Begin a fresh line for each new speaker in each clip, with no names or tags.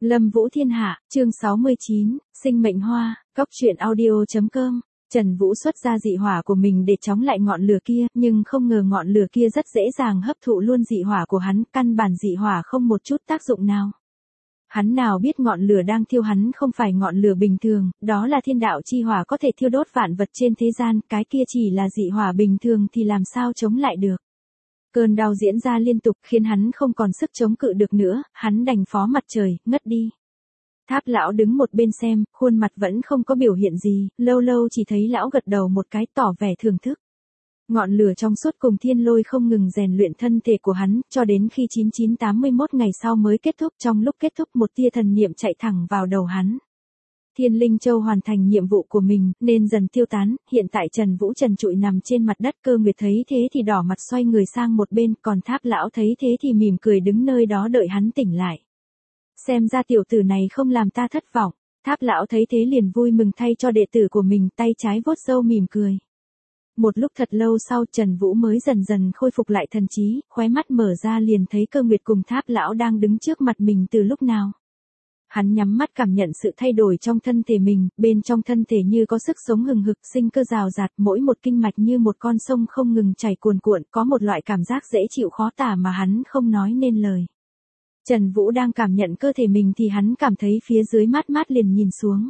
Lâm Vũ Thiên Hạ, chương 69, Sinh mệnh hoa, Cóc truyện audio.com. Trần Vũ xuất ra dị hỏa của mình để chống lại ngọn lửa kia, nhưng không ngờ ngọn lửa kia rất dễ dàng hấp thụ luôn dị hỏa của hắn, căn bản dị hỏa không một chút tác dụng nào. Hắn nào biết ngọn lửa đang thiêu hắn không phải ngọn lửa bình thường, đó là thiên đạo chi hỏa có thể thiêu đốt vạn vật trên thế gian, cái kia chỉ là dị hỏa bình thường thì làm sao chống lại được. Cơn đau diễn ra liên tục khiến hắn không còn sức chống cự được nữa, hắn đành phó mặt trời, ngất đi. Tháp lão đứng một bên xem, khuôn mặt vẫn không có biểu hiện gì, lâu lâu chỉ thấy lão gật đầu một cái tỏ vẻ thưởng thức. Ngọn lửa trong suốt cùng thiên lôi không ngừng rèn luyện thân thể của hắn, cho đến khi 9981 ngày sau mới kết thúc. Trong lúc kết thúc một tia thần niệm chạy thẳng vào đầu hắn. Thiên Linh Châu hoàn thành nhiệm vụ của mình, nên dần tiêu tán, hiện tại Trần Vũ trần trụi nằm trên mặt đất. Cơ Nguyệt thấy thế thì đỏ mặt xoay người sang một bên, còn Tháp lão thấy thế thì mỉm cười đứng nơi đó đợi hắn tỉnh lại. Xem ra tiểu tử này không làm ta thất vọng. Tháp lão thấy thế liền vui mừng thay cho đệ tử của mình, tay trái vuốt râu mỉm cười. Một lúc thật lâu sau Trần Vũ mới dần dần khôi phục lại thần trí, khóe mắt mở ra liền thấy Cơ Nguyệt cùng Tháp lão đang đứng trước mặt mình từ lúc nào. Hắn nhắm mắt cảm nhận sự thay đổi trong thân thể mình, bên trong thân thể như có sức sống hừng hực, sinh cơ rào rạt, mỗi một kinh mạch như một con sông không ngừng chảy cuồn cuộn, có một loại cảm giác dễ chịu khó tả mà hắn không nói nên lời. Trần Vũ đang cảm nhận cơ thể mình thì hắn cảm thấy phía dưới mát mát liền nhìn xuống.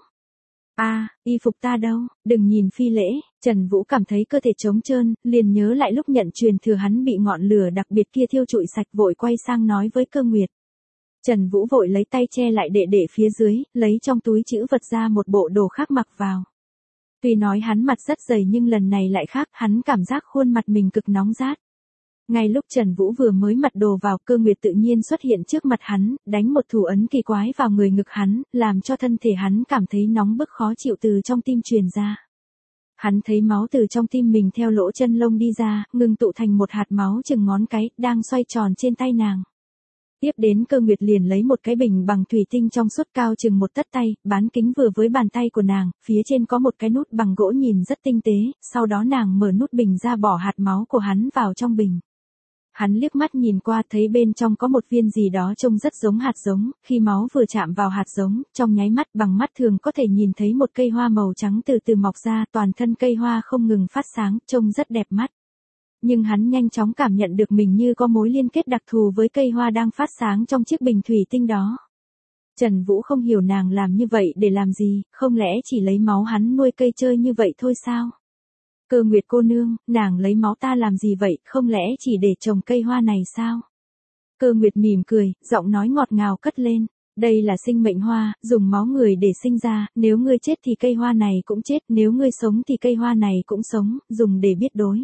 Y phục ta đâu, đừng nhìn phi lễ. Trần Vũ cảm thấy cơ thể trống trơn, liền nhớ lại lúc nhận truyền thừa hắn bị ngọn lửa đặc biệt kia thiêu trụi sạch, vội quay sang nói với Cơ Nguyệt. Trần Vũ vội lấy tay che lại đệ phía dưới, lấy trong túi trữ vật ra một bộ đồ khác mặc vào. Tuy nói hắn mặt rất dày nhưng lần này lại khác, hắn cảm giác khuôn mặt mình cực nóng rát. Ngay lúc Trần Vũ vừa mới mặc đồ vào, Cơ Nguyệt tự nhiên xuất hiện trước mặt hắn, đánh một thủ ấn kỳ quái vào người ngực hắn, làm cho thân thể hắn cảm thấy nóng bức khó chịu từ trong tim truyền ra. Hắn thấy máu từ trong tim mình theo lỗ chân lông đi ra, ngưng tụ thành một hạt máu chừng ngón cái, đang xoay tròn trên tay nàng. Tiếp đến Cơ Nguyệt liền lấy một cái bình bằng thủy tinh trong suốt cao chừng một tấc tay, bán kính vừa với bàn tay của nàng, phía trên có một cái nút bằng gỗ nhìn rất tinh tế, sau đó nàng mở nút bình ra bỏ hạt máu của hắn vào trong bình. Hắn liếc mắt nhìn qua thấy bên trong có một viên gì đó trông rất giống hạt giống, khi máu vừa chạm vào hạt giống, trong nháy mắt bằng mắt thường có thể nhìn thấy một cây hoa màu trắng từ từ mọc ra, toàn thân cây hoa không ngừng phát sáng, trông rất đẹp mắt. Nhưng hắn nhanh chóng cảm nhận được mình như có mối liên kết đặc thù với cây hoa đang phát sáng trong chiếc bình thủy tinh đó. Trần Vũ không hiểu nàng làm như vậy để làm gì, không lẽ chỉ lấy máu hắn nuôi cây chơi như vậy thôi sao? Cơ Nguyệt cô nương, nàng lấy máu ta làm gì vậy, không lẽ chỉ để trồng cây hoa này sao? Cơ Nguyệt mỉm cười, giọng nói ngọt ngào cất lên. Đây là sinh mệnh hoa, dùng máu người để sinh ra, nếu ngươi chết thì cây hoa này cũng chết, nếu ngươi sống thì cây hoa này cũng sống, dùng để biết đối.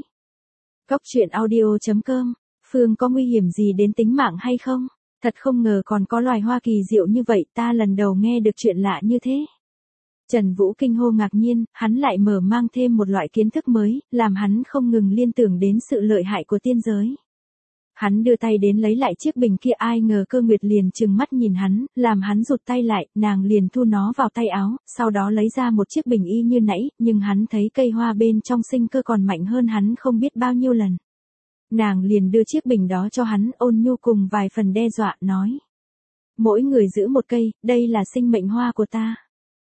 Cóc truyện audio.com, Phương có nguy hiểm gì đến tính mạng hay không? Thật không ngờ còn có loài hoa kỳ diệu như vậy, ta lần đầu nghe được chuyện lạ như thế. Trần Vũ kinh hô ngạc nhiên, hắn lại mở mang thêm một loại kiến thức mới, làm hắn không ngừng liên tưởng đến sự lợi hại của tiên giới. Hắn đưa tay đến lấy lại chiếc bình kia, ai ngờ Cơ Nguyệt liền trừng mắt nhìn hắn, làm hắn rụt tay lại, nàng liền thu nó vào tay áo, sau đó lấy ra một chiếc bình y như nãy, nhưng hắn thấy cây hoa bên trong sinh cơ còn mạnh hơn hắn không biết bao nhiêu lần. Nàng liền đưa chiếc bình đó cho hắn, ôn nhu cùng vài phần đe dọa, nói. Mỗi người giữ một cây, đây là sinh mệnh hoa của ta.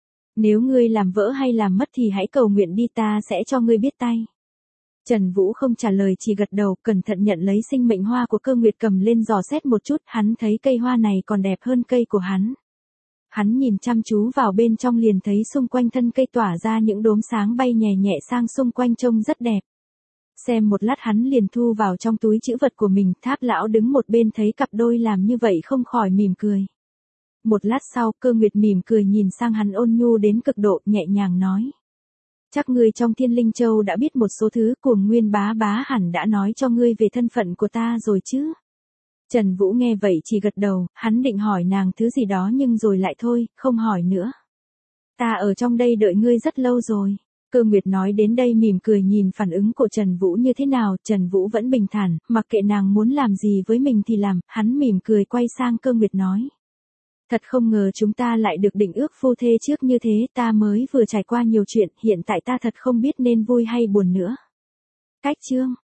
Nếu ngươi làm vỡ hay làm mất thì hãy cầu nguyện đi, ta sẽ cho ngươi biết tay. Trần Vũ không trả lời chỉ gật đầu, cẩn thận nhận lấy sinh mệnh hoa của Cơ Nguyệt cầm lên dò xét một chút, hắn thấy cây hoa này còn đẹp hơn cây của hắn. Hắn nhìn chăm chú vào bên trong liền thấy xung quanh thân cây tỏa ra những đốm sáng bay nhẹ nhẹ sang xung quanh trông rất đẹp. Xem một lát hắn liền thu vào trong túi trữ vật của mình, Tháp lão đứng một bên thấy cặp đôi làm như vậy không khỏi mỉm cười. Một lát sau, Cơ Nguyệt mỉm cười nhìn sang hắn ôn nhu đến cực độ, nhẹ nhàng nói. Chắc ngươi trong Thiên Linh Châu đã biết một số thứ, Cuồng Nguyên bá bá hẳn đã nói cho ngươi về thân phận của ta rồi chứ? Trần Vũ nghe vậy chỉ gật đầu, hắn định hỏi nàng thứ gì đó nhưng rồi lại thôi, không hỏi nữa. Ta ở trong đây đợi ngươi rất lâu rồi. Cơ Nguyệt nói đến đây mỉm cười nhìn phản ứng của Trần Vũ như thế nào, Trần Vũ vẫn bình thản, mặc kệ nàng muốn làm gì với mình thì làm, hắn mỉm cười quay sang Cơ Nguyệt nói. Thật không ngờ chúng ta lại được định ước phu thê trước như thế, ta mới vừa trải qua nhiều chuyện, hiện tại ta thật không biết nên vui hay buồn nữa. Cách chương.